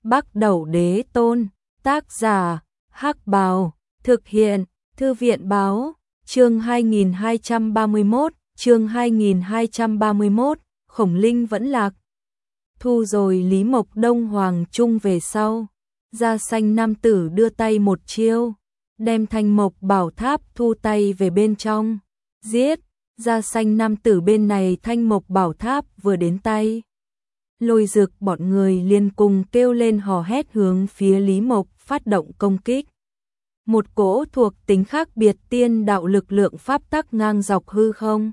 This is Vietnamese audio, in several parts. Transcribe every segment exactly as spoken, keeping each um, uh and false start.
Bắc Đẩu Đế Tôn, tác giả, Hắc Bào, thực hiện, Thư viện Báo, chương hai nghìn hai trăm ba mươi mốt, chương hai nghìn hai trăm ba mươi mốt, Khổng Linh vẫn lạc. Thu rồi Lý Mộc Đông Hoàng Trung về sau, Da Xanh nam tử đưa tay một chiêu, đem Thanh Mộc Bảo Tháp thu tay về bên trong, giết. Da Xanh nam tử bên này Thanh Mộc Bảo Tháp vừa đến tay, Lôi Dực bọn người liền cùng kêu lên hò hét hướng phía Lý Mộc phát động công kích. Một cỗ thuộc tính khác biệt tiên đạo lực lượng pháp tắc ngang dọc hư không.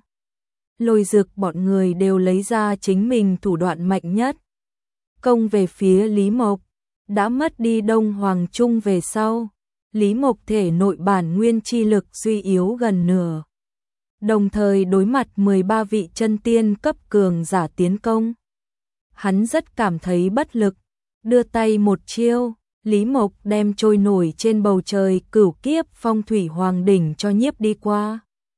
Lôi Dực bọn người đều lấy ra chính mình thủ đoạn mạnh nhất, công về phía Lý Mộc. Đã mất đi Đông Hoàng Trung về sau, Lý Mộc thể nội bản nguyên chi lực suy yếu gần nửa, đồng thời đối mặt mười ba vị chân tiên cấp cường giả tiến công. Hắn rất cảm thấy bất lực, đưa tay một chiêu, Lý Mộc đem trôi nổi trên bầu trời cửu kiếp phong thủy hoàng đỉnh cho nhiếp đi qua.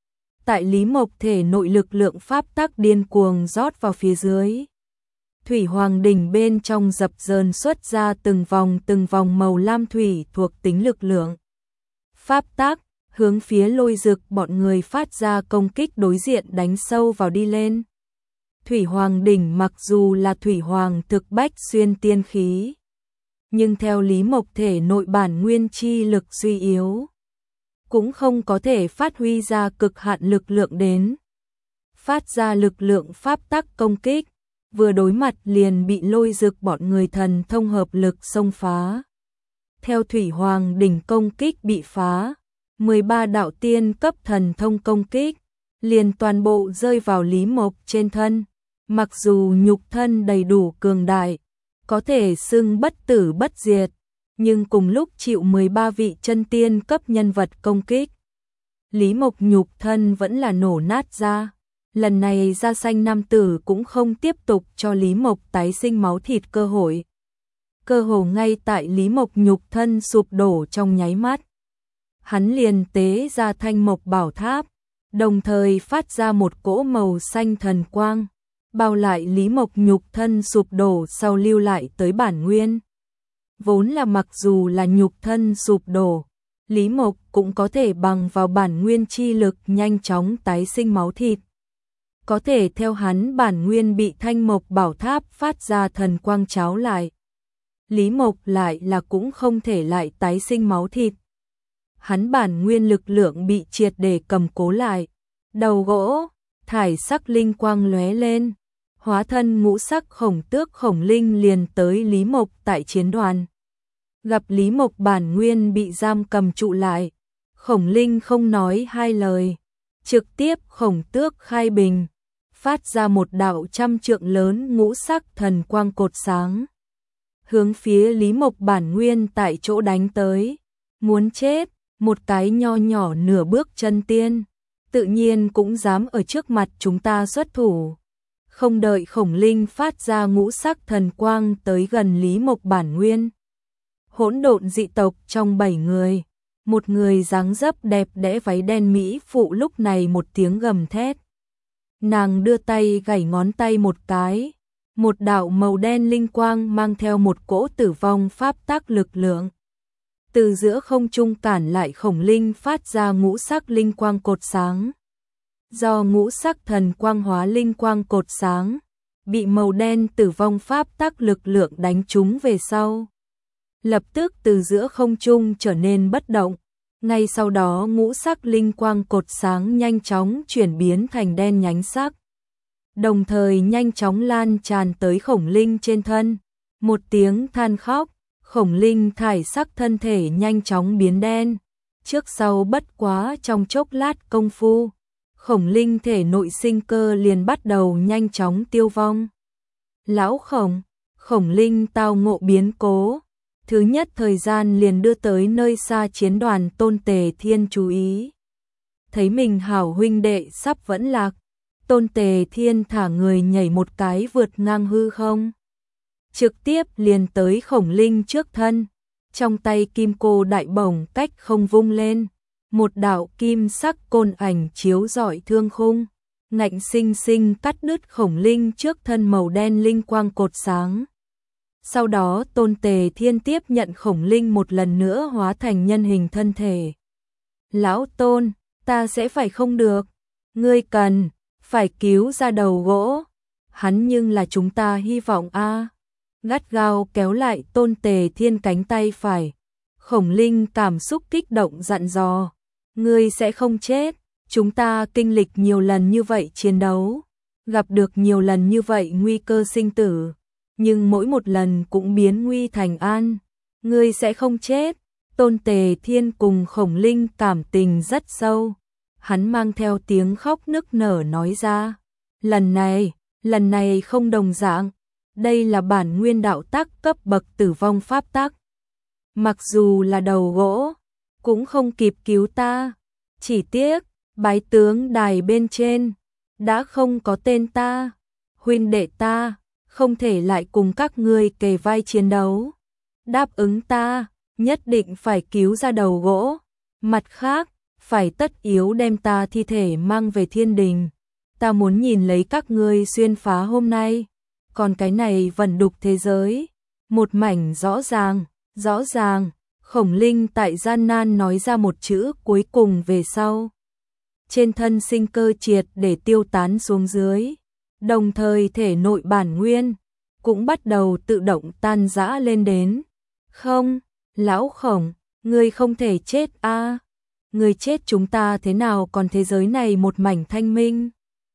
Tại Lý Mộc thể nội lực lượng pháp tắc điên cuồng rót vào phía dưới, thủy hoàng đỉnh bên trong dập dờn xuất ra từng vòng từng vòng màu lam thủy thuộc tính lực lượng pháp tắc, hướng phía Lôi Dực bọn người phát ra công kích đối diện đánh sâu vào đi lên. Thủy hoàng đỉnh mặc dù là thủy hoàng thực bách xuyên tiên khí, nhưng theo Lý Mộc thể nội bản nguyên chi lực suy yếu, cũng không có thể phát huy ra cực hạn lực lượng đến. Phát ra lực lượng pháp tắc công kích, vừa đối mặt liền bị Lôi Dực bọn người thần thông hợp lực xông phá. Theo thủy hoàng đỉnh công kích bị phá, mười ba đạo tiên cấp thần thông công kích, liền toàn bộ rơi vào Lý Mộc trên thân. Mặc dù nhục thân đầy đủ cường đại, có thể xưng bất tử bất diệt, nhưng cùng lúc chịu mười ba vị chân tiên cấp nhân vật công kích, Lý Mộc nhục thân vẫn là nổ nát ra. Lần này Da Xanh nam tử cũng không tiếp tục cho Lý Mộc tái sinh máu thịt cơ hội. Cơ hồ ngay tại Lý Mộc nhục thân sụp đổ trong nháy mắt, hắn liền tế ra Thanh Mộc Bảo Tháp, đồng thời phát ra một cỗ màu xanh thần quang, bao lại Lý Mộc nhục thân sụp đổ sau lưu lại tới bản nguyên. Vốn là mặc dù là nhục thân sụp đổ, Lý Mộc cũng có thể bằng vào bản nguyên chi lực nhanh chóng tái sinh máu thịt. Có thể theo hắn bản nguyên bị Thanh Mộc Bảo Tháp phát ra thần quang cháo lại, Lý Mộc lại là cũng không thể lại tái sinh máu thịt. Hắn bản nguyên lực lượng bị triệt để cầm cố lại. Đầu gỗ, thải sắc linh quang lóe lên, hóa thân ngũ sắc khổng tước khổng linh liền tới Lý Mộc tại chiến đoàn. Gặp Lý Mộc bản nguyên bị giam cầm trụ lại, khổng linh không nói hai lời, trực tiếp khổng tước khai bình, phát ra một đạo trăm trượng lớn ngũ sắc thần quang cột sáng, hướng phía Lý Mộc bản nguyên tại chỗ đánh tới. Muốn chết, một cái nho nhỏ nửa bước chân tiên, tự nhiên cũng dám ở trước mặt chúng ta xuất thủ. Không đợi khổng linh phát ra ngũ sắc thần quang tới gần Lý Mộc bản nguyên, hỗn độn dị tộc trong bảy người, một người dáng dấp đẹp đẽ váy đen mỹ phụ lúc này một tiếng gầm thét. Nàng đưa tay gảy ngón tay một cái, một đạo màu đen linh quang mang theo một cỗ tử vong pháp tắc lực lượng, từ giữa không trung cản lại khổng linh phát ra ngũ sắc linh quang cột sáng. Do ngũ sắc thần quang hóa linh quang cột sáng, bị màu đen tử vong pháp tắc lực lượng đánh trúng về sau, lập tức từ giữa không trung trở nên bất động. Ngay sau đó ngũ sắc linh quang cột sáng nhanh chóng chuyển biến thành đen nhánh sắc, đồng thời nhanh chóng lan tràn tới khổng linh trên thân. Một tiếng than khóc, khổng linh thải sắc thân thể nhanh chóng biến đen, trước sau bất quá trong chốc lát công phu, khổng linh thể nội sinh cơ liền bắt đầu nhanh chóng tiêu vong. Lão khổng, khổng linh tao ngộ biến cố, thứ nhất thời gian liền đưa tới nơi xa chiến đoàn Tôn Tề Thiên chú ý. Thấy mình hảo huynh đệ sắp vẫn lạc, Tôn Tề Thiên thả người nhảy một cái vượt ngang hư không, trực tiếp liền tới khổng linh trước thân, trong tay kim cô đại bổng cách không vung lên, một đạo kim sắc côn ảnh chiếu rọi thương khung, ngạnh sinh sinh cắt đứt khổng linh trước thân màu đen linh quang cột sáng. Sau đó Tôn Tề Thiên tiếp nhận khổng linh một lần nữa hóa thành nhân hình thân thể. Lão Tôn, ta sẽ phải không được. Ngươi cần, phải cứu ra đầu gỗ. Hắn nhưng là chúng ta hy vọng a. Gắt gao kéo lại Tôn Tề Thiên cánh tay phải. Khổng linh cảm xúc kích động dặn dò. Ngươi sẽ không chết. Chúng ta kinh lịch nhiều lần như vậy chiến đấu. Gặp được nhiều lần như vậy nguy cơ sinh tử. Nhưng mỗi một lần cũng biến nguy thành an. Ngươi sẽ không chết. Tôn Tề Thiên cùng khổng linh cảm tình rất sâu. Hắn mang theo tiếng khóc nức nở nói ra. Lần này, lần này không đồng dạng. Đây là bản nguyên đạo tắc cấp bậc tử vong pháp tắc. Mặc dù là đầu gỗ, cũng không kịp cứu ta. Chỉ tiếc, bái tướng đài bên trên, đã không có tên ta. Huynh đệ ta, không thể lại cùng các ngươi kề vai chiến đấu. Đáp ứng ta, nhất định phải cứu ra đầu gỗ. Mặt khác, phải tất yếu đem ta thi thể mang về thiên đình. Ta muốn nhìn lấy các ngươi xuyên phá hôm nay. Còn cái này vẩn đục thế giới. Một mảnh rõ ràng, rõ ràng. Khổng linh tại gian nan nói ra một chữ cuối cùng về sau. Trên thân sinh cơ triệt để tiêu tán xuống dưới. Đồng thời thể nội bản nguyên cũng bắt đầu tự động tan rã lên đến. Không, lão khổng, ngươi không thể chết a. Ngươi chết chúng ta thế nào còn thế giới này một mảnh thanh minh.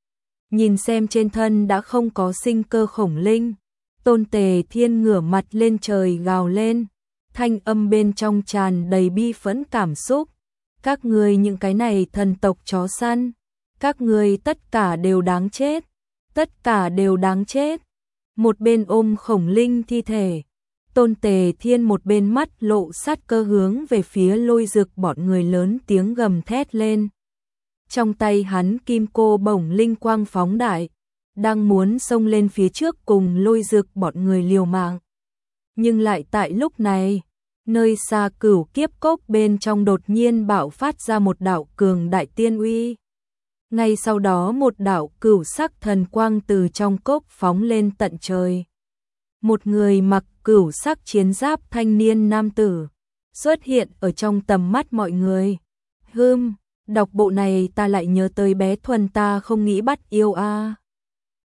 Nhìn xem trên thân đã không có sinh cơ khổng linh. Tôn Tề Thiên ngửa mặt lên trời gào lên. Thanh âm bên trong tràn đầy bi phẫn cảm xúc. Các ngươi những cái này thần tộc chó săn. Các ngươi tất cả đều đáng chết. Tất cả đều đáng chết. Một bên ôm khổng linh thi thể. Tôn Tề Thiên một bên mắt lộ sát cơ hướng về phía Lôi Dực bọn người lớn tiếng gầm thét lên. Trong tay hắn kim cô bổng linh quang phóng đại, đang muốn xông lên phía trước cùng Lôi Dực bọn người liều mạng. Nhưng lại tại lúc này, nơi xa Cửu Kiếp Cốc bên trong đột nhiên bạo phát ra một đạo cường đại tiên uy. Ngay sau đó một đạo cửu sắc thần quang từ trong cốc phóng lên tận trời. Một người mặc cửu sắc chiến giáp thanh niên nam tử xuất hiện ở trong tầm mắt mọi người. Hừm, đọc bộ này ta lại nhớ tới bé Thuần ta không nghĩ bắt yêu a.